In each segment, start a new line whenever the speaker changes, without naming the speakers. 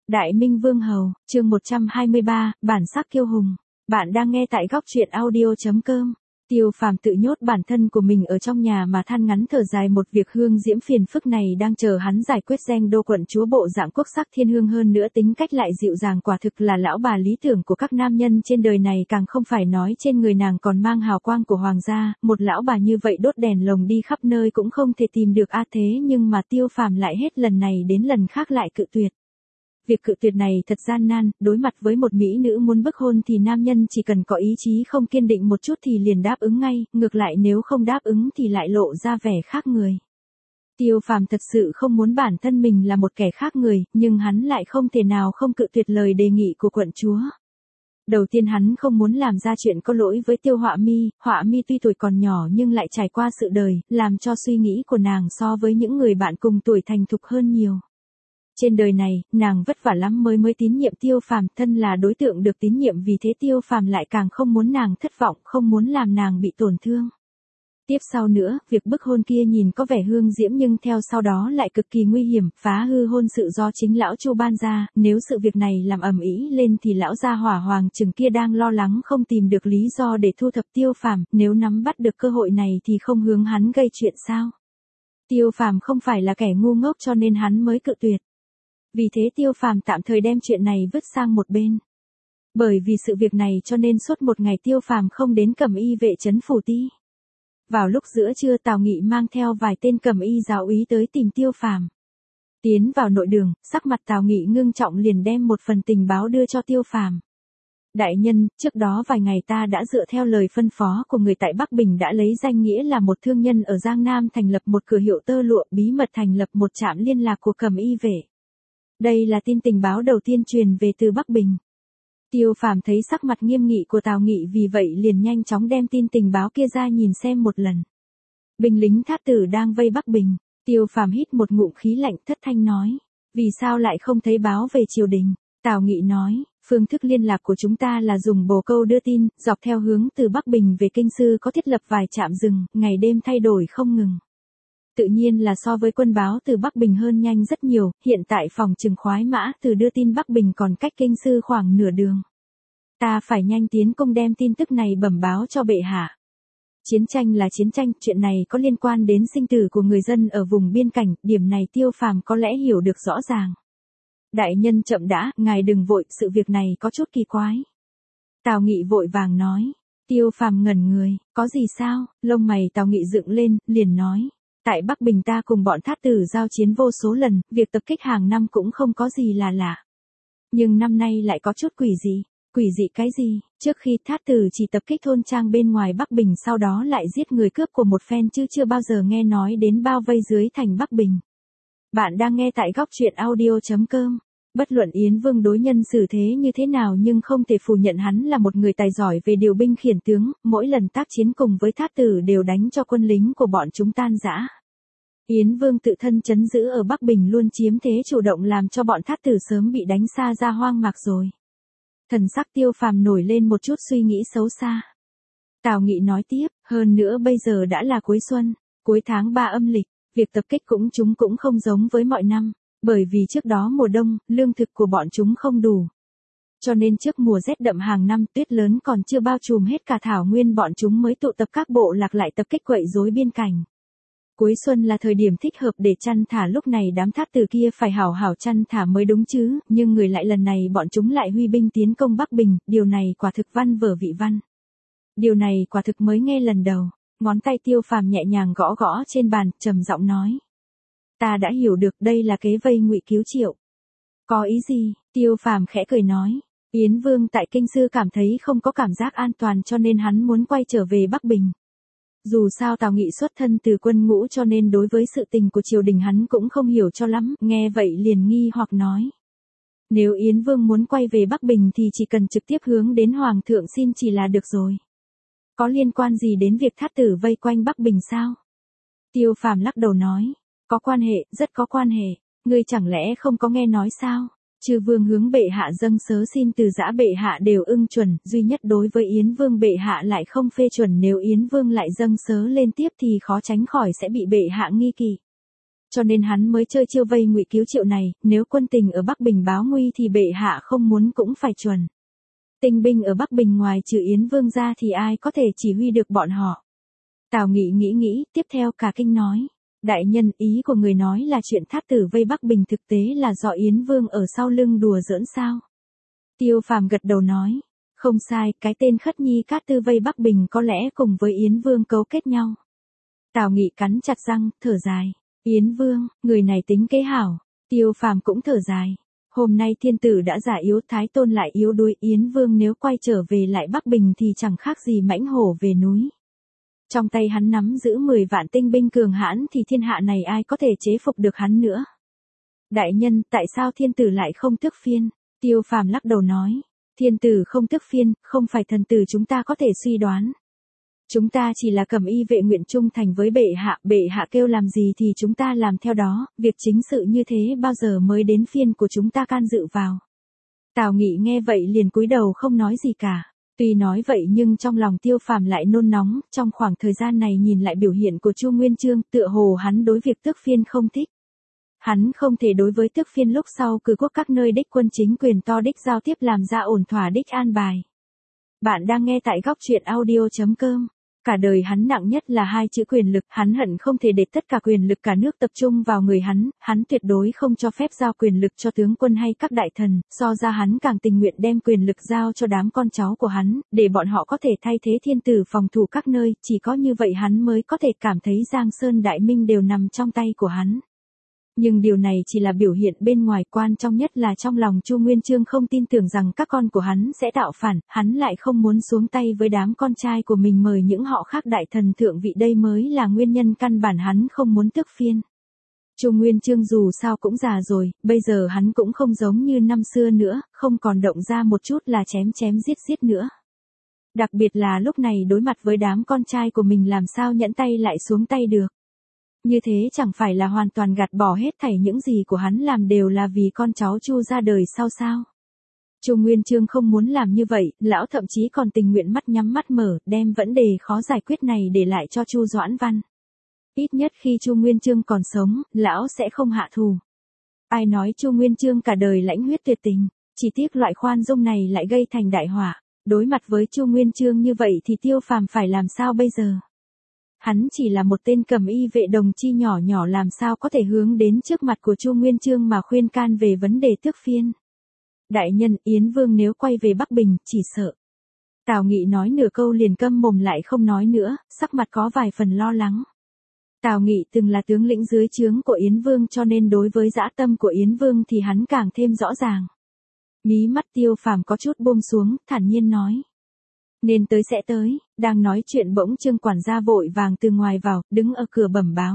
Đại Minh Vương Hầu, chương 123, bản sắc kiêu hùng. Bạn đang nghe tại góc truyện audio.com. Tiêu Phàm tự nhốt bản thân của mình ở trong nhà mà than ngắn thở dài một việc hương diễm phiền phức này đang chờ hắn giải quyết. Danh đô quận chúa bộ dạng quốc sắc thiên hương, hơn nữa tính cách lại dịu dàng, quả thực là lão bà lý tưởng của các nam nhân trên đời này, càng không phải nói trên người nàng còn mang hào quang của hoàng gia. Một lão bà như vậy đốt đèn lồng đi khắp nơi cũng không thể tìm được thế nhưng mà Tiêu Phàm lại hết lần này đến lần khác lại cự tuyệt. Việc cự tuyệt này thật gian nan, đối mặt với một mỹ nữ muốn bức hôn thì nam nhân chỉ cần có ý chí không kiên định một chút thì liền đáp ứng ngay, ngược lại nếu không đáp ứng thì lại lộ ra vẻ khác người. Tiêu Phàm thật sự không muốn bản thân mình là một kẻ khác người, nhưng hắn lại không thể nào không cự tuyệt lời đề nghị của quận chúa. Đầu tiên hắn không muốn làm ra chuyện có lỗi với Tiêu Họa Mi tuy tuổi còn nhỏ nhưng lại trải qua sự đời, làm cho suy nghĩ của nàng so với những người bạn cùng tuổi thành thục hơn nhiều. Trên đời này, nàng vất vả lắm mới tín nhiệm Tiêu Phàm, thân là đối tượng được tín nhiệm, vì thế Tiêu Phàm lại càng không muốn nàng thất vọng, không muốn làm nàng bị tổn thương. Tiếp sau nữa, việc bức hôn kia nhìn có vẻ hương diễm nhưng theo sau đó lại cực kỳ nguy hiểm, phá hư hôn sự do chính lão Chu ban ra, nếu sự việc này làm ầm ĩ lên thì lão gia hỏa hoàng chừng kia đang lo lắng không tìm được lý do để thu thập Tiêu Phàm, nếu nắm bắt được cơ hội này thì không hướng hắn gây chuyện sao? Tiêu Phàm không phải là kẻ ngu ngốc cho nên hắn mới cự tuyệt. Vì thế Tiêu Phàm tạm thời đem chuyện này vứt sang một bên. Bởi vì sự việc này cho nên suốt một ngày Tiêu Phàm không đến Cẩm Y vệ trấn Phủ Ti. Vào lúc giữa trưa Tào Nghị mang theo vài tên Cẩm Y giáo úy tới tìm Tiêu Phàm. Tiến vào nội đường, sắc mặt Tào Nghị ngưng trọng liền đem một phần tình báo đưa cho Tiêu Phàm. Đại nhân, trước đó vài ngày ta đã dựa theo lời phân phó của người tại Bắc Bình đã lấy danh nghĩa là một thương nhân ở Giang Nam thành lập một cửa hiệu tơ lụa, bí mật thành lập một trạm liên lạc của Cẩm Y vệ. Đây là tin tình báo đầu tiên truyền về từ Bắc Bình. Tiêu Phàm thấy sắc mặt nghiêm nghị của Tào Nghị, vì vậy liền nhanh chóng đem tin tình báo kia ra nhìn xem một lần. Binh lính thát tử đang vây Bắc Bình. Tiêu Phàm hít một ngụm khí lạnh, thất thanh nói. Vì sao lại không thấy báo về triều đình? Tào Nghị nói, phương thức liên lạc của chúng ta là dùng bồ câu đưa tin, dọc theo hướng từ Bắc Bình về Kinh Sư có thiết lập vài trạm dừng, ngày đêm thay đổi không ngừng. Tự nhiên là so với quân báo từ Bắc Bình hơn nhanh rất nhiều, hiện tại phòng trừng khoái mã từ đưa tin Bắc Bình còn cách Kinh Sư khoảng nửa đường. Ta phải nhanh tiến công đem tin tức này bẩm báo cho bệ hạ. Chiến tranh là chiến tranh, chuyện này có liên quan đến sinh tử của người dân ở vùng biên cảnh, điểm này Tiêu Phàm có lẽ hiểu được rõ ràng. Đại nhân chậm đã, ngài đừng vội, sự việc này có chút kỳ quái. Tào Nghị vội vàng nói. Tiêu Phàm ngẩn người, có gì sao? Lông mày Tào Nghị dựng lên, liền nói. Tại Bắc Bình ta cùng bọn thát tử giao chiến vô số lần, việc tập kích hàng năm cũng không có gì là lạ. Nhưng năm nay lại có chút quỷ dị. Quỷ dị cái gì? Trước khi thát tử chỉ tập kích thôn trang bên ngoài Bắc Bình, sau đó lại giết người cướp của một phen, chứ chưa bao giờ nghe nói đến bao vây dưới thành Bắc Bình. Bạn đang nghe tại góc truyện audio.com. Bất luận Yến Vương đối nhân xử thế như thế nào nhưng không thể phủ nhận hắn là một người tài giỏi về điều binh khiển tướng, mỗi lần tác chiến cùng với thát tử đều đánh cho quân lính của bọn chúng tan rã. Yến Vương tự thân trấn giữ ở Bắc Bình luôn chiếm thế chủ động, làm cho bọn thát tử sớm bị đánh xa ra hoang mạc rồi. Thần sắc Tiêu Phàm nổi lên một chút suy nghĩ xấu xa. Tào Nghị nói tiếp, hơn nữa bây giờ đã là cuối xuân, cuối tháng 3 âm lịch, việc tập kích chúng cũng không giống với mọi năm. Bởi vì trước đó mùa đông, lương thực của bọn chúng không đủ. Cho nên trước mùa rét đậm hàng năm, tuyết lớn còn chưa bao trùm hết cả thảo nguyên, bọn chúng mới tụ tập các bộ lạc lại tập kích quậy rối biên cảnh. Cuối xuân là thời điểm thích hợp để chăn thả, lúc này đám thát tử kia phải hảo hảo chăn thả mới đúng chứ, nhưng người lại lần này bọn chúng lại huy binh tiến công Bắc Bình, điều này quả thực văn vở vị văn. Điều này quả thực mới nghe lần đầu. Ngón tay Tiêu Phàm nhẹ nhàng gõ gõ trên bàn, trầm giọng nói. Ta đã hiểu được, đây là kế vây ngụy cứu triệu. Có ý gì? Tiêu Phàm khẽ cười nói. Yến Vương tại Kinh Sư cảm thấy không có cảm giác an toàn cho nên hắn muốn quay trở về Bắc Bình. Dù sao Tào Nghị xuất thân từ quân ngũ cho nên đối với sự tình của triều đình hắn cũng không hiểu cho lắm, nghe vậy liền nghi hoặc nói. Nếu Yến Vương muốn quay về Bắc Bình thì chỉ cần trực tiếp hướng đến Hoàng thượng xin chỉ là được rồi. Có liên quan gì đến việc thát tử vây quanh Bắc Bình sao? Tiêu Phàm lắc đầu nói. Có quan hệ, rất có quan hệ. Ngươi chẳng lẽ không có nghe nói sao? Chư vương hướng bệ hạ dâng sớ xin từ giã, bệ hạ đều ưng chuẩn, duy nhất đối với Yến Vương bệ hạ lại không phê chuẩn, nếu Yến Vương lại dâng sớ lên tiếp thì khó tránh khỏi sẽ bị bệ hạ nghi kỵ. Cho nên hắn mới chơi chiêu vây ngụy cứu Triệu này, nếu quân tình ở Bắc Bình báo nguy thì bệ hạ không muốn cũng phải chuẩn. Tinh binh ở Bắc Bình ngoài trừ Yến Vương ra thì ai có thể chỉ huy được bọn họ. Tào Nghị nghĩ, tiếp theo cả kinh nói. Đại nhân, ý của người nói là chuyện thát tử vây Bắc Bình thực tế là do Yến Vương ở sau lưng đùa giỡn sao? Tiêu Phàm gật đầu nói. Không sai, cái tên Khất Nhi Cát Tư vây Bắc Bình có lẽ cùng với Yến Vương cấu kết nhau. Tào Nghị cắn chặt răng, thở dài. Yến Vương, người này tính kế hảo. Tiêu Phàm cũng thở dài. Hôm nay thiên tử đã già yếu, Thái Tôn lại yếu đuối, Yến Vương nếu quay trở về lại Bắc Bình thì chẳng khác gì mãnh hổ về núi. Trong tay hắn nắm giữ 10 vạn tinh binh cường hãn thì thiên hạ này ai có thể chế phục được hắn nữa. Đại nhân, tại sao thiên tử lại không tước phiên? Tiêu Phàm lắc đầu nói. Thiên tử không tước phiên, không phải thần tử chúng ta có thể suy đoán. Chúng ta chỉ là cẩm y vệ nguyện trung thành với bệ hạ kêu làm gì thì chúng ta làm theo đó, việc chính sự như thế bao giờ mới đến phiên của chúng ta can dự vào. Tào Nghị nghe vậy liền cúi đầu không nói gì cả. Tuy nói vậy nhưng trong lòng Tiêu Phàm lại nôn nóng, trong khoảng thời gian này nhìn lại biểu hiện của Chu Nguyên Chương, tựa hồ hắn đối việc tước phiên không thích. Hắn không thể đối với tước phiên lúc sau cử quốc các nơi đích quân chính quyền to đích giao tiếp làm ra ổn thỏa đích an bài. Bạn đang nghe tại góc truyện audio.com. Cả đời hắn nặng nhất là 2 chữ quyền lực, hắn hận không thể để tất cả quyền lực cả nước tập trung vào người hắn tuyệt đối không cho phép giao quyền lực cho tướng quân hay các đại thần, so ra hắn càng tình nguyện đem quyền lực giao cho đám con cháu của hắn, để bọn họ có thể thay thế thiên tử phòng thủ các nơi, chỉ có như vậy hắn mới có thể cảm thấy Giang Sơn Đại Minh đều nằm trong tay của hắn. Nhưng điều này chỉ là biểu hiện bên ngoài, quan trọng nhất là trong lòng Chu Nguyên Chương không tin tưởng rằng các con của hắn sẽ tạo phản, hắn lại không muốn xuống tay với đám con trai của mình mời những họ khác đại thần thượng vị, đây mới là nguyên nhân căn bản hắn không muốn tước phiên. Chu Nguyên Chương dù sao cũng già rồi, bây giờ hắn cũng không giống như năm xưa nữa, không còn động ra một chút là chém giết nữa. Đặc biệt là lúc này đối mặt với đám con trai của mình làm sao nhẫn tay lại xuống tay được. Như thế chẳng phải là hoàn toàn gạt bỏ hết thảy những gì của hắn làm đều là vì con cháu Chu ra đời sau sao? Chu Nguyên Chương không muốn làm như vậy, lão thậm chí còn tình nguyện mắt nhắm mắt mở, đem vấn đề khó giải quyết này để lại cho Chu Doãn Văn. Ít nhất khi Chu Nguyên Chương còn sống, lão sẽ không hạ thù. Ai nói Chu Nguyên Chương cả đời lãnh huyết tuyệt tình, chỉ tiếc loại khoan dung này lại gây thành đại họa. Đối mặt với Chu Nguyên Chương như vậy thì Tiêu Phàm phải làm sao bây giờ? Hắn chỉ là một tên cẩm y vệ đồng chi nhỏ làm sao có thể hướng đến trước mặt của Chu Nguyên Chương mà khuyên can về vấn đề tước phiên. Đại nhân, Yến Vương nếu quay về Bắc Bình, chỉ sợ. Tào Nghị nói nửa câu liền câm mồm lại không nói nữa, sắc mặt có vài phần lo lắng. Tào Nghị từng là tướng lĩnh dưới trướng của Yến Vương cho nên đối với dã tâm của Yến Vương thì hắn càng thêm rõ ràng. Mí mắt Tiêu Phàm có chút buông xuống, thản nhiên nói. Nên tới sẽ tới, đang nói chuyện bỗng Trương quản gia vội vàng từ ngoài vào, đứng ở cửa bẩm báo.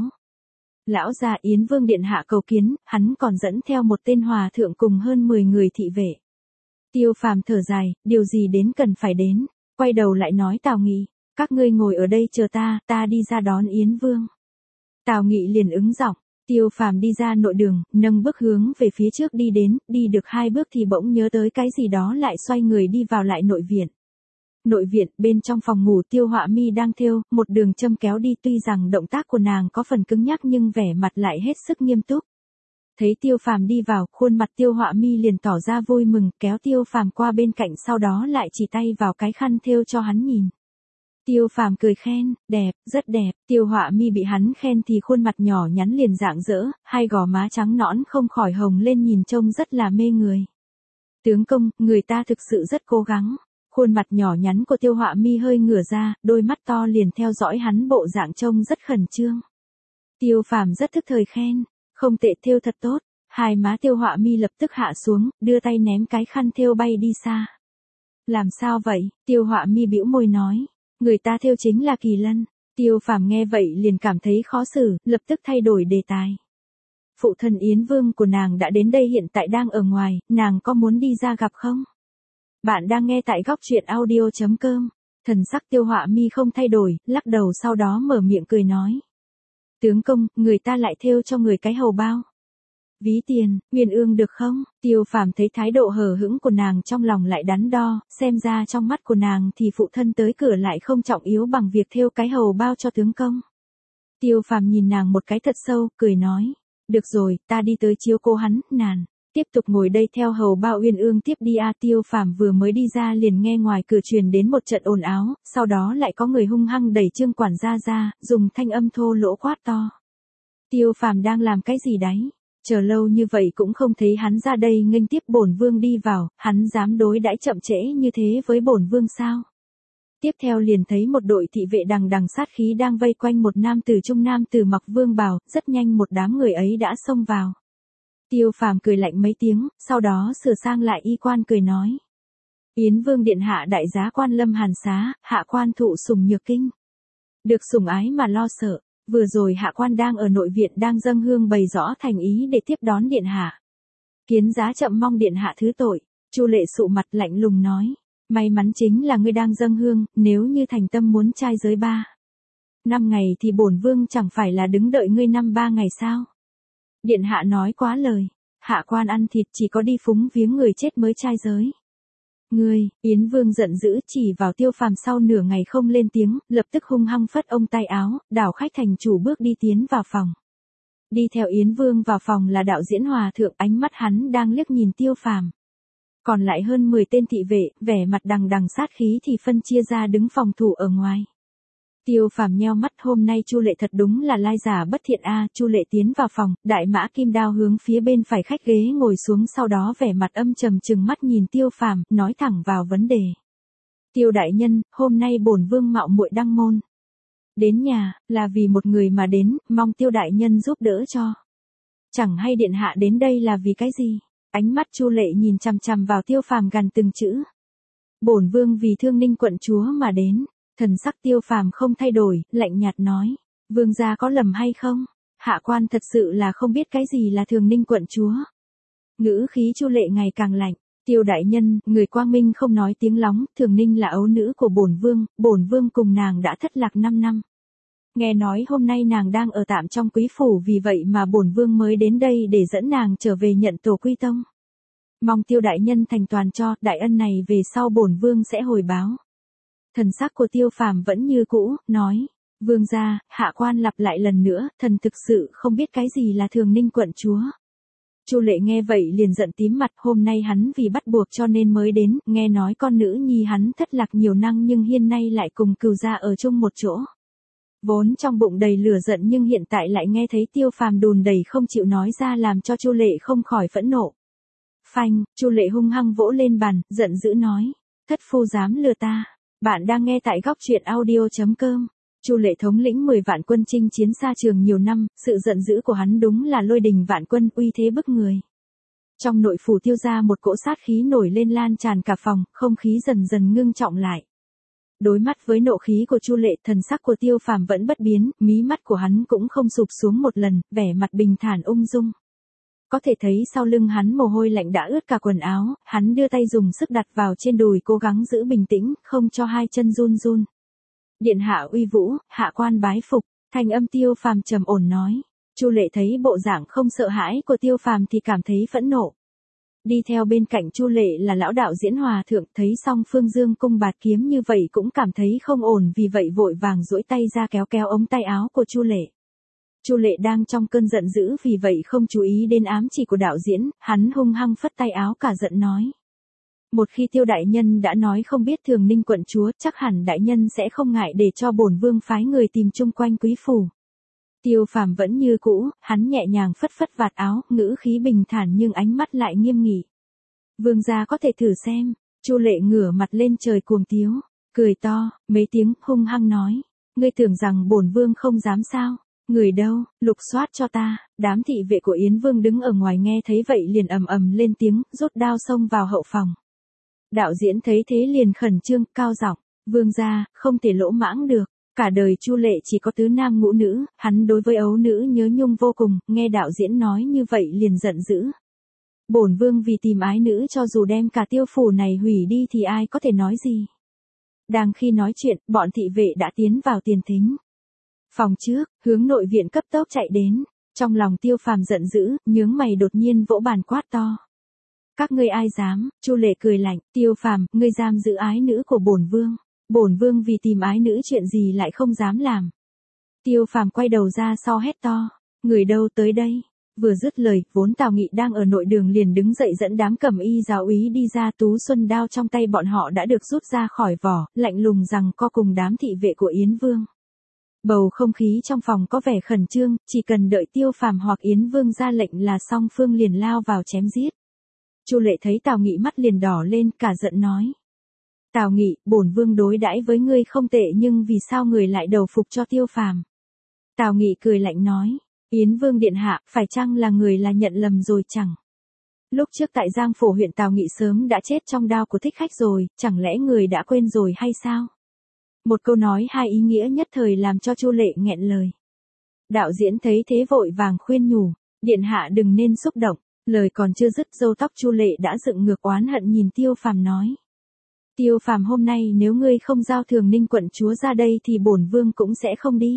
Lão gia Yến Vương điện hạ cầu kiến, hắn còn dẫn theo một tên hòa thượng cùng hơn 10 người thị vệ. Tiêu Phàm thở dài, điều gì đến cần phải đến, quay đầu lại nói Tào Nghị, các ngươi ngồi ở đây chờ ta đi ra đón Yến Vương. Tào Nghị liền ứng giọng. Tiêu Phàm đi ra nội đường, nâng bước hướng về phía trước đi đến, đi được 2 bước thì bỗng nhớ tới cái gì đó lại xoay người đi vào lại nội viện. Nội viện, bên trong phòng ngủ Tiêu Họa Mi đang thêu, một đường châm kéo đi, tuy rằng động tác của nàng có phần cứng nhắc nhưng vẻ mặt lại hết sức nghiêm túc. Thấy Tiêu Phàm đi vào, khuôn mặt Tiêu Họa Mi liền tỏ ra vui mừng, kéo Tiêu Phàm qua bên cạnh sau đó lại chỉ tay vào cái khăn thêu cho hắn nhìn. Tiêu Phàm cười khen, đẹp, rất đẹp. Tiêu Họa Mi bị hắn khen thì khuôn mặt nhỏ nhắn liền rạng rỡ, hai gò má trắng nõn không khỏi hồng lên nhìn trông rất là mê người. Tướng công, người ta thực sự rất cố gắng. Khuôn mặt nhỏ nhắn của Tiêu Họa Mi hơi ngửa ra, đôi mắt to liền theo dõi hắn, bộ dạng trông rất khẩn trương. Tiêu Phàm rất thức thời khen, không tệ, thêu thật tốt. Hai má Tiêu Họa Mi lập tức hạ xuống, đưa tay ném cái khăn thêu bay đi xa. Làm sao vậy? Tiêu Họa Mi bĩu môi nói. Người ta thêu chính là Kỳ Lân. Tiêu Phàm nghe vậy liền cảm thấy khó xử, lập tức thay đổi đề tài. Phụ thân Yến Vương của nàng đã đến đây, hiện tại đang ở ngoài, nàng có muốn đi ra gặp không? Bạn đang nghe tại góc truyện audio.com. Thần sắc Tiêu Họa Mi không thay đổi, lắc đầu sau đó mở miệng cười nói. Tướng công, người ta lại thêu cho người cái hầu bao. Ví tiền, Nguyên Ương được không? Tiêu Phàm thấy thái độ hờ hững của nàng trong lòng lại đắn đo, xem ra trong mắt của nàng thì phụ thân tới cửa lại không trọng yếu bằng việc thêu cái hầu bao cho tướng công. Tiêu Phàm nhìn nàng một cái thật sâu, cười nói. Được rồi, ta đi tới chiếu cố hắn, nàn. Tiếp tục ngồi đây theo hầu bao Uyên Ương tiếp đi a. Tiêu Phàm vừa mới đi ra liền nghe ngoài cửa truyền đến một trận ồn áo, sau đó lại có người hung hăng đẩy Trương quản gia ra, dùng thanh âm thô lỗ quát to. Tiêu Phàm đang làm cái gì đấy? Chờ lâu như vậy cũng không thấy hắn ra đây nghênh tiếp bổn vương đi vào, hắn dám đối đãi chậm trễ như thế với bổn vương sao? Tiếp theo liền thấy một đội thị vệ đằng đằng sát khí đang vây quanh một nam tử trung nam tử mặc vương bào, rất nhanh một đám người ấy đã xông vào. Tiêu Phàm cười lạnh mấy tiếng, sau đó sửa sang lại y quan cười nói. Yến Vương điện hạ đại giá quan Lâm Hàn Xá, hạ quan thụ sủng nhược kinh. Được sủng ái mà lo sợ, vừa rồi hạ quan đang ở nội viện đang dâng hương bày rõ thành ý để tiếp đón điện hạ. Kiến giá chậm mong điện hạ thứ tội, Chu Lệ sụ mặt lạnh lùng nói. May mắn chính là ngươi đang dâng hương, nếu như thành tâm muốn trai giới 3-5 ngày thì bổn vương chẳng phải là đứng đợi ngươi 5-3 ngày sao? Điện hạ nói quá lời, hạ quan ăn thịt chỉ có đi phúng viếng người chết mới trai giới. Ngươi, Yến Vương giận dữ chỉ vào Tiêu Phàm sau nửa ngày không lên tiếng, lập tức hung hăng phất ông tay áo, đảo khách thành chủ bước đi tiến vào phòng. Đi theo Yến Vương vào phòng là đạo diễn hòa thượng, ánh mắt hắn đang liếc nhìn Tiêu Phàm. Còn lại hơn 10 tên thị vệ, vẻ mặt đằng đằng sát khí thì phân chia ra đứng phòng thủ ở ngoài. Tiêu Phàm nheo mắt, hôm nay Chu Lệ thật đúng là lai giả bất thiện a. Chu Lệ tiến vào phòng, đại mã kim đao hướng phía bên phải khách ghế ngồi xuống, sau đó vẻ mặt âm trầm trừng mắt nhìn Tiêu Phàm, nói thẳng vào vấn đề. Tiêu đại nhân, hôm nay bổn vương mạo muội đăng môn. Đến nhà, là vì một người mà đến, mong Tiêu đại nhân giúp đỡ cho. Chẳng hay điện hạ đến đây là vì cái gì? Ánh mắt Chu Lệ nhìn chằm chằm vào Tiêu Phàm gằn từng chữ. Bổn vương vì Thương Ninh quận chúa mà đến. Thần sắc Tiêu Phàm không thay đổi, lạnh nhạt nói. Vương gia có lầm hay không? Hạ quan thật sự là không biết cái gì là Thường Ninh quận chúa. Ngữ khí Chu Lệ ngày càng lạnh. Tiêu đại nhân, người quang minh không nói tiếng lóng, Thường Ninh là ấu nữ của bổn vương cùng nàng đã thất lạc 5 năm. Nghe nói hôm nay nàng đang ở tạm trong quý phủ, vì vậy mà bổn vương mới đến đây để dẫn nàng trở về nhận tổ quy tông. Mong Tiêu đại nhân thành toàn cho, đại ân này về sau bổn vương sẽ hồi báo. Thần sắc của Tiêu Phàm vẫn như cũ, nói. Vương gia, hạ quan lặp lại lần nữa, thần thực sự không biết cái gì là Thường Ninh quận chúa. Chu Lệ nghe vậy liền giận tím mặt, hôm nay hắn vì bắt buộc cho nên mới đến, nghe nói con nữ nhi hắn thất lạc nhiều năm nhưng hiên nay lại cùng cừu gia ở chung một chỗ. Vốn trong bụng đầy lửa giận nhưng hiện tại lại nghe thấy Tiêu Phàm đùn đẩy không chịu nói ra, làm cho Chu Lệ không khỏi phẫn nộ. Phanh, Chu Lệ hung hăng vỗ lên bàn, giận dữ nói. Thất phu dám lừa ta. Bạn đang nghe tại góc truyện audio.com. Chu Lệ thống lĩnh 10 vạn quân chinh chiến xa trường nhiều năm, sự giận dữ của hắn đúng là lôi đình vạn quân, uy thế bức người. Trong nội phủ Tiêu gia một cỗ sát khí nổi lên lan tràn cả phòng, không khí dần dần ngưng trọng lại. Đối mắt với nộ khí của Chu Lệ, thần sắc của Tiêu Phàm vẫn bất biến, mí mắt của hắn cũng không sụp xuống một lần, vẻ mặt bình thản ung dung. Có thể thấy sau lưng hắn mồ hôi lạnh đã ướt cả quần áo, hắn đưa tay dùng sức đặt vào trên đùi, cố gắng giữ bình tĩnh, không cho hai chân run run. Điện hạ uy vũ, hạ quan bái phục, thanh âm Tiêu Phàm trầm ổn nói. Chu Lệ thấy bộ dạng không sợ hãi của Tiêu Phàm thì cảm thấy phẫn nộ. Đi theo bên cạnh Chu Lệ là lão đạo diễn hòa thượng, thấy xong Phương Dương cung bạt kiếm như vậy cũng cảm thấy không ổn, vì vậy vội vàng duỗi tay ra kéo kéo ống tay áo của Chu Lệ. Chu Lệ đang trong cơn giận dữ, vì vậy không chú ý đến ám chỉ của đạo diễn, hắn hung hăng phất tay áo cả giận nói. Một khi Tiêu đại nhân đã nói không biết Thường Ninh quận chúa, chắc hẳn đại nhân sẽ không ngại để cho bổn vương phái người tìm chung quanh quý phủ. Tiêu Phàm vẫn như cũ, hắn nhẹ nhàng phất phất vạt áo, ngữ khí bình thản nhưng ánh mắt lại nghiêm nghị. Vương gia có thể thử xem. Chu Lệ ngửa mặt lên trời cuồng tiếu, cười to, mấy tiếng, hung hăng nói. Ngươi tưởng rằng bổn vương không dám sao? Người đâu, lục soát cho ta. Đám thị vệ của Yến Vương đứng ở ngoài nghe thấy vậy liền ầm ầm lên tiếng, rút đao xông vào hậu phòng. Đạo diễn thấy thế liền khẩn trương, cao giọng, vương gia, không thể lỗ mãng được. Cả đời Chu Lệ chỉ có tứ nam ngũ nữ, hắn đối với ấu nữ nhớ nhung vô cùng, nghe đạo diễn nói như vậy liền giận dữ. Bổn vương vì tìm ái nữ cho dù đem cả tiêu phủ này hủy đi thì ai có thể nói gì. Đang khi nói chuyện, bọn thị vệ đã tiến vào tiền thính. Phòng trước, hướng nội viện cấp tốc chạy đến. Trong lòng Tiêu Phàm giận dữ, nhướng mày đột nhiên vỗ bàn quát to. Các ngươi ai dám? Chu Lệ cười lạnh, Tiêu Phàm, ngươi giam giữ ái nữ của bổn vương. Bổn vương vì tìm ái nữ chuyện gì lại không dám làm. Tiêu Phàm quay đầu ra sau hét to. Người đâu tới đây? Vừa dứt lời, vốn Tào Nghị đang ở nội đường liền đứng dậy dẫn đám cẩm y giáo úy đi ra, tú xuân đao trong tay bọn họ đã được rút ra khỏi vỏ, lạnh lùng rằng co cùng đám thị vệ của Yến Vương. Bầu không khí trong phòng có vẻ khẩn trương, chỉ cần đợi Tiêu Phàm hoặc Yến Vương ra lệnh là song phương liền lao vào chém giết. Chu Lệ thấy Tào Nghị mắt liền đỏ lên, cả giận nói: Tào Nghị, bổn vương đối đãi với ngươi không tệ nhưng vì sao người lại đầu phục cho Tiêu Phàm? Tào Nghị cười lạnh nói: Yến Vương điện hạ, phải chăng là người là nhận lầm rồi chẳng? Lúc trước tại Giang Phổ huyện Tào Nghị sớm đã chết trong đao của thích khách rồi, chẳng lẽ người đã quên rồi hay sao? Một câu nói hai ý nghĩa nhất thời làm cho Chu Lệ nghẹn lời. Đạo diễn thấy thế vội vàng khuyên nhủ: điện hạ đừng nên xúc động. Lời còn chưa dứt, râu tóc Chu Lệ đã dựng ngược oán hận nhìn Tiêu Phàm nói: Tiêu Phàm, hôm nay nếu ngươi không giao Thường Ninh quận chúa ra đây thì bổn vương cũng sẽ không đi.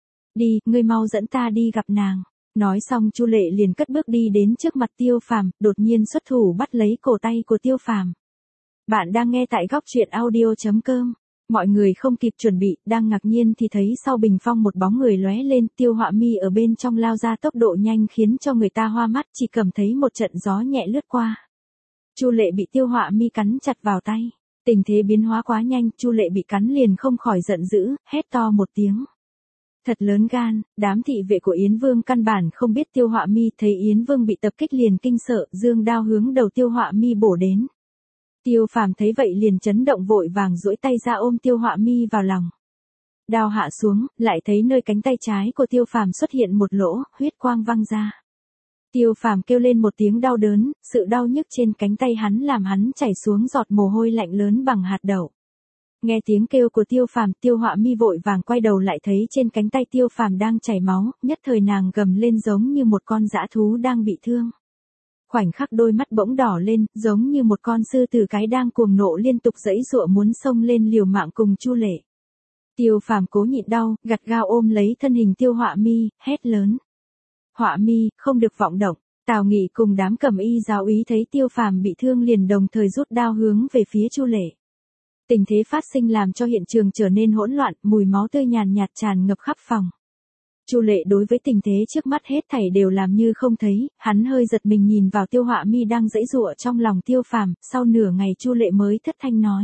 Đi, ngươi mau dẫn ta đi gặp nàng. Nói xong Chu Lệ liền cất bước đi đến trước mặt Tiêu Phàm, đột nhiên xuất thủ bắt lấy cổ tay của Tiêu Phàm. Bạn đang nghe tại góc truyện audio.com. Mọi người không kịp chuẩn bị, đang ngạc nhiên thì thấy sau bình phong một bóng người lóe lên, Tiêu Họa Mi ở bên trong lao ra tốc độ nhanh khiến cho người ta hoa mắt, chỉ cầm thấy một trận gió nhẹ lướt qua. Chu Lệ bị Tiêu Họa Mi cắn chặt vào tay. Tình thế biến hóa quá nhanh, Chu Lệ bị cắn liền không khỏi giận dữ, hét to một tiếng. Thật lớn gan, đám thị vệ của Yến Vương căn bản không biết Tiêu Họa Mi, thấy Yến Vương bị tập kích liền kinh sợ, giương đao hướng đầu Tiêu Họa Mi bổ đến. Tiêu Phàm thấy vậy liền chấn động, vội vàng duỗi tay ra ôm Tiêu Họa Mi vào lòng. Đao hạ xuống, lại thấy nơi cánh tay trái của Tiêu Phàm xuất hiện một lỗ, huyết quang văng ra. Tiêu Phàm kêu lên một tiếng đau đớn, sự đau nhức trên cánh tay hắn làm hắn chảy xuống giọt mồ hôi lạnh lớn bằng hạt đậu. Nghe tiếng kêu của Tiêu Phàm, Tiêu Họa Mi vội vàng quay đầu lại thấy trên cánh tay Tiêu Phàm đang chảy máu, nhất thời nàng gầm lên giống như một con dã thú đang bị thương. Khoảnh khắc đôi mắt bỗng đỏ lên, giống như một con sư tử cái đang cuồng nộ liên tục giãy giụa muốn xông lên liều mạng cùng Chu Lệ. Tiêu Phàm cố nhịn đau, gắt gao ôm lấy thân hình Tiêu Họa Mi, hét lớn: Họa Mi, không được vọng động. Tào Nghị cùng đám cẩm y giáo úy thấy Tiêu Phàm bị thương liền đồng thời rút đao hướng về phía Chu Lệ. Tình thế phát sinh làm cho hiện trường trở nên hỗn loạn, mùi máu tươi nhàn nhạt tràn ngập khắp phòng. Chu Lệ đối với tình thế trước mắt hết thảy đều làm như không thấy, hắn hơi giật mình nhìn vào Tiêu Họa Mi đang giãy giụa trong lòng Tiêu Phàm, sau nửa ngày Chu Lệ mới thất thanh nói: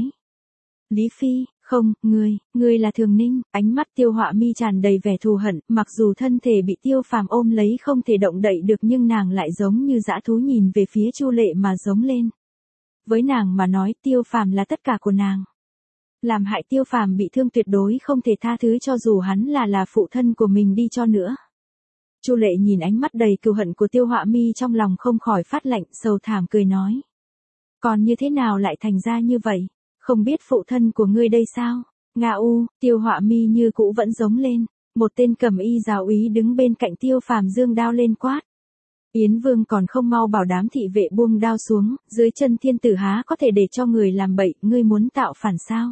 Lý Phi, không, ngươi là Thường Ninh. Ánh mắt Tiêu Họa Mi tràn đầy vẻ thù hận, mặc dù thân thể bị Tiêu Phàm ôm lấy không thể động đậy được nhưng nàng lại giống như dã thú nhìn về phía Chu Lệ mà giống lên. Với nàng mà nói Tiêu Phàm là tất cả của nàng. Làm hại Tiêu Phàm bị thương tuyệt đối không thể tha thứ cho dù hắn là phụ thân của mình đi cho nữa. Chu Lệ nhìn ánh mắt đầy cừu hận của Tiêu Họa Mi trong lòng không khỏi phát lạnh, sầu thảm cười nói: Còn như thế nào lại thành ra như vậy? Không biết phụ thân của ngươi đây sao? Nga u, Tiêu Họa Mi như cũ vẫn giống lên. Một tên cẩm y giáo úy đứng bên cạnh Tiêu Phàm giương đao lên quát: Yến Vương còn không mau bảo đám thị vệ buông đao xuống, dưới chân thiên tử há có thể để cho người làm bậy, ngươi muốn tạo phản sao?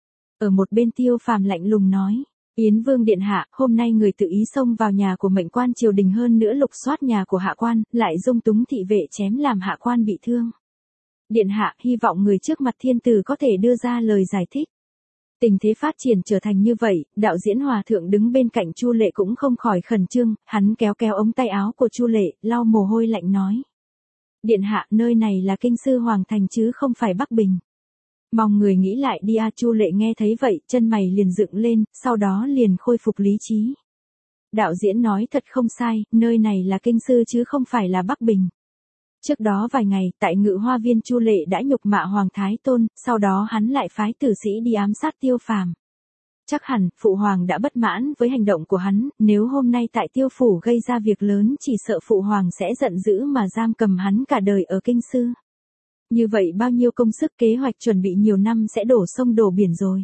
Ở một bên Tiêu Phàm lạnh lùng nói: Yến Vương điện hạ, hôm nay người tự ý xông vào nhà của mệnh quan triều đình, hơn nữa lục soát nhà của hạ quan, lại dung túng thị vệ chém làm hạ quan bị thương. Điện hạ, hy vọng người trước mặt thiên tử có thể đưa ra lời giải thích. Tình thế phát triển trở thành như vậy, đạo diễn Hòa Thượng đứng bên cạnh Chu Lệ cũng không khỏi khẩn trương, hắn kéo kéo ống tay áo của Chu Lệ, lau mồ hôi lạnh nói: Điện hạ, nơi này là kinh sư Hoàng Thành chứ không phải Bắc Bình. Mong người nghĩ lại đi a. Chu Lệ nghe thấy vậy, chân mày liền dựng lên, sau đó liền khôi phục lý trí. Đạo diễn nói thật không sai, nơi này là kinh sư chứ không phải là Bắc Bình. Trước đó vài ngày, tại Ngự Hoa Viên Chu Lệ đã nhục mạ Hoàng Thái Tôn, sau đó hắn lại phái tử sĩ đi ám sát Tiêu Phàm. Chắc hẳn, Phụ Hoàng đã bất mãn với hành động của hắn, nếu hôm nay tại Tiêu Phủ gây ra việc lớn chỉ sợ Phụ Hoàng sẽ giận dữ mà giam cầm hắn cả đời ở kinh sư. Như vậy bao nhiêu công sức kế hoạch chuẩn bị nhiều năm sẽ đổ sông đổ biển rồi.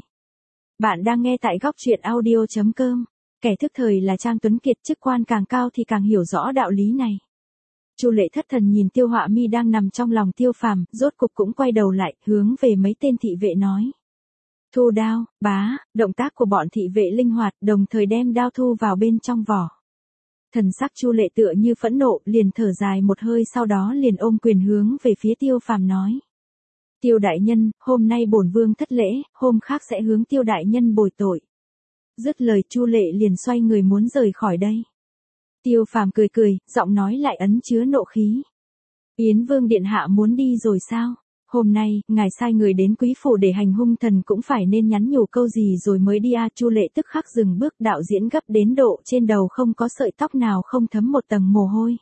Bạn đang nghe tại góc truyện audio.com. Kẻ thức thời là Trang Tuấn Kiệt, chức quan càng cao thì càng hiểu rõ đạo lý này. Chu Lệ thất thần nhìn Tiêu Họa Mi đang nằm trong lòng Tiêu Phàm, rốt cục cũng quay đầu lại, hướng về mấy tên thị vệ nói: Thu đao, bá. Động tác của bọn thị vệ linh hoạt, đồng thời đem đao thu vào bên trong vỏ. Thần sắc Chu Lệ tựa như phẫn nộ, liền thở dài một hơi, sau đó liền ôm quyền hướng về phía Tiêu Phàm nói: Tiêu đại nhân, hôm nay bổn vương thất lễ, hôm khác sẽ hướng Tiêu đại nhân bồi tội. Dứt lời Chu Lệ liền xoay người muốn rời khỏi đây. Tiêu Phàm cười cười, giọng nói lại ẩn chứa nộ khí. Yến Vương điện hạ muốn đi rồi sao? Hôm nay, ngài sai người đến quý phủ để hành hung thần cũng phải nên nhắn nhủ câu gì rồi mới đi à. Chu Lệ tức khắc dừng bước, đạo diễn gấp đến độ trên đầu không có sợi tóc nào không thấm một tầng mồ hôi.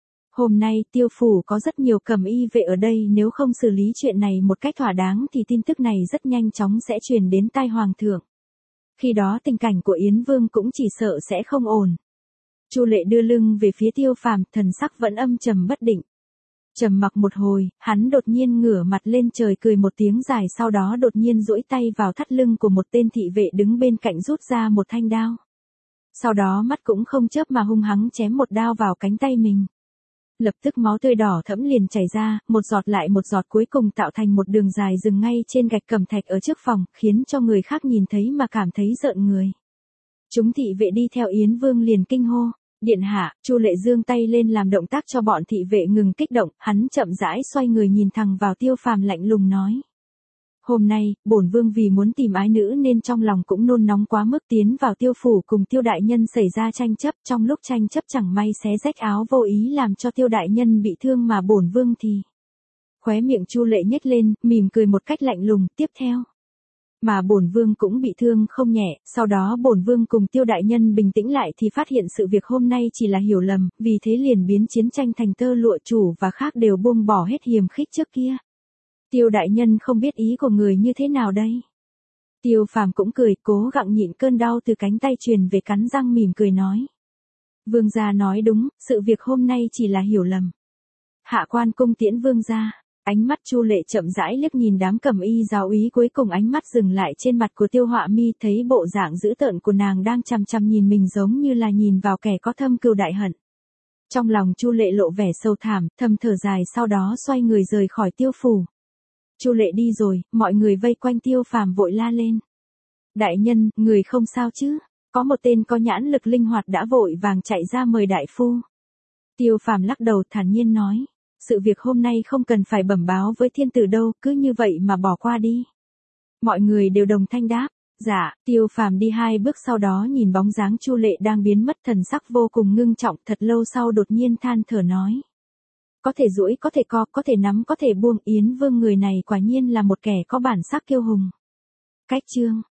Hôm nay Tiêu phủ có rất nhiều cẩm y vệ ở đây, nếu không xử lý chuyện này một cách thỏa đáng thì tin tức này rất nhanh chóng sẽ truyền đến tai hoàng thượng. Khi đó tình cảnh của Yến Vương cũng chỉ sợ sẽ không ổn. Chu Lệ đưa lưng về phía Tiêu Phàm, thần sắc vẫn âm trầm bất định. Trầm mặc một hồi, hắn đột nhiên ngửa mặt lên trời cười một tiếng dài, sau đó đột nhiên duỗi tay vào thắt lưng của một tên thị vệ đứng bên cạnh rút ra một thanh đao. Sau đó mắt cũng không chớp mà hung hăng chém một đao vào cánh tay mình. Lập tức máu tươi đỏ thẫm liền chảy ra, một giọt lại một giọt, cuối cùng tạo thành một đường dài dừng ngay trên gạch cẩm thạch ở trước phòng, khiến cho người khác nhìn thấy mà cảm thấy rợn người. Chúng thị vệ đi theo Yến Vương liền kinh hô. Điện hạ. Chu Lệ giương tay lên làm động tác cho bọn thị vệ ngừng kích động, hắn chậm rãi xoay người nhìn thẳng vào Tiêu Phàm lạnh lùng nói. Hôm nay, bổn vương vì muốn tìm ái nữ nên trong lòng cũng nôn nóng quá mức, tiến vào Tiêu phủ cùng Tiêu đại nhân xảy ra tranh chấp, trong lúc tranh chấp chẳng may xé rách áo, vô ý làm cho Tiêu đại nhân bị thương mà bổn vương thì. Khóe miệng Chu Lệ nhếch lên, mỉm cười một cách lạnh lùng, tiếp theo. Mà bổn vương cũng bị thương không nhẹ, sau đó bổn vương cùng Tiêu đại nhân bình tĩnh lại thì phát hiện sự việc hôm nay chỉ là hiểu lầm, vì thế liền biến chiến tranh thành tơ lụa, chủ và khác đều buông bỏ hết hiềm khích trước kia. Tiêu đại nhân không biết ý của người như thế nào đây? Tiêu Phàm cũng cười, cố gắng nhịn cơn đau từ cánh tay truyền về, cắn răng mỉm cười nói. Vương gia nói đúng, sự việc hôm nay chỉ là hiểu lầm. Hạ quan cung tiễn vương gia. Ánh mắt Chu Lệ chậm rãi liếc nhìn đám cẩm y giáo úy, cuối cùng ánh mắt dừng lại trên mặt của Tiêu Họa Mi, thấy bộ dạng dữ tợn của nàng đang chằm chằm nhìn mình giống như là nhìn vào kẻ có thâm cừu đại hận. Trong lòng Chu Lệ lộ vẻ sâu thẳm, thầm thở dài, sau đó xoay người rời khỏi Tiêu phủ. Chu Lệ đi rồi, mọi người vây quanh Tiêu Phàm vội la lên. Đại nhân, người không sao chứ? Có một tên có nhãn lực linh hoạt đã vội vàng chạy ra mời đại phu. Tiêu Phàm lắc đầu thản nhiên nói. Sự việc hôm nay không cần phải bẩm báo với thiên tử đâu, cứ như vậy mà bỏ qua đi. Mọi người đều đồng thanh đáp. Dạ. Tiêu Phàm đi 2 bước, sau đó nhìn bóng dáng Chu Lệ đang biến mất, thần sắc vô cùng ngưng trọng, thật lâu sau đột nhiên than thở nói. Có thể duỗi, có thể co, có thể nắm, có thể buông, Yến Vương người này quả nhiên là một kẻ có bản sắc kiêu hùng. Cách chương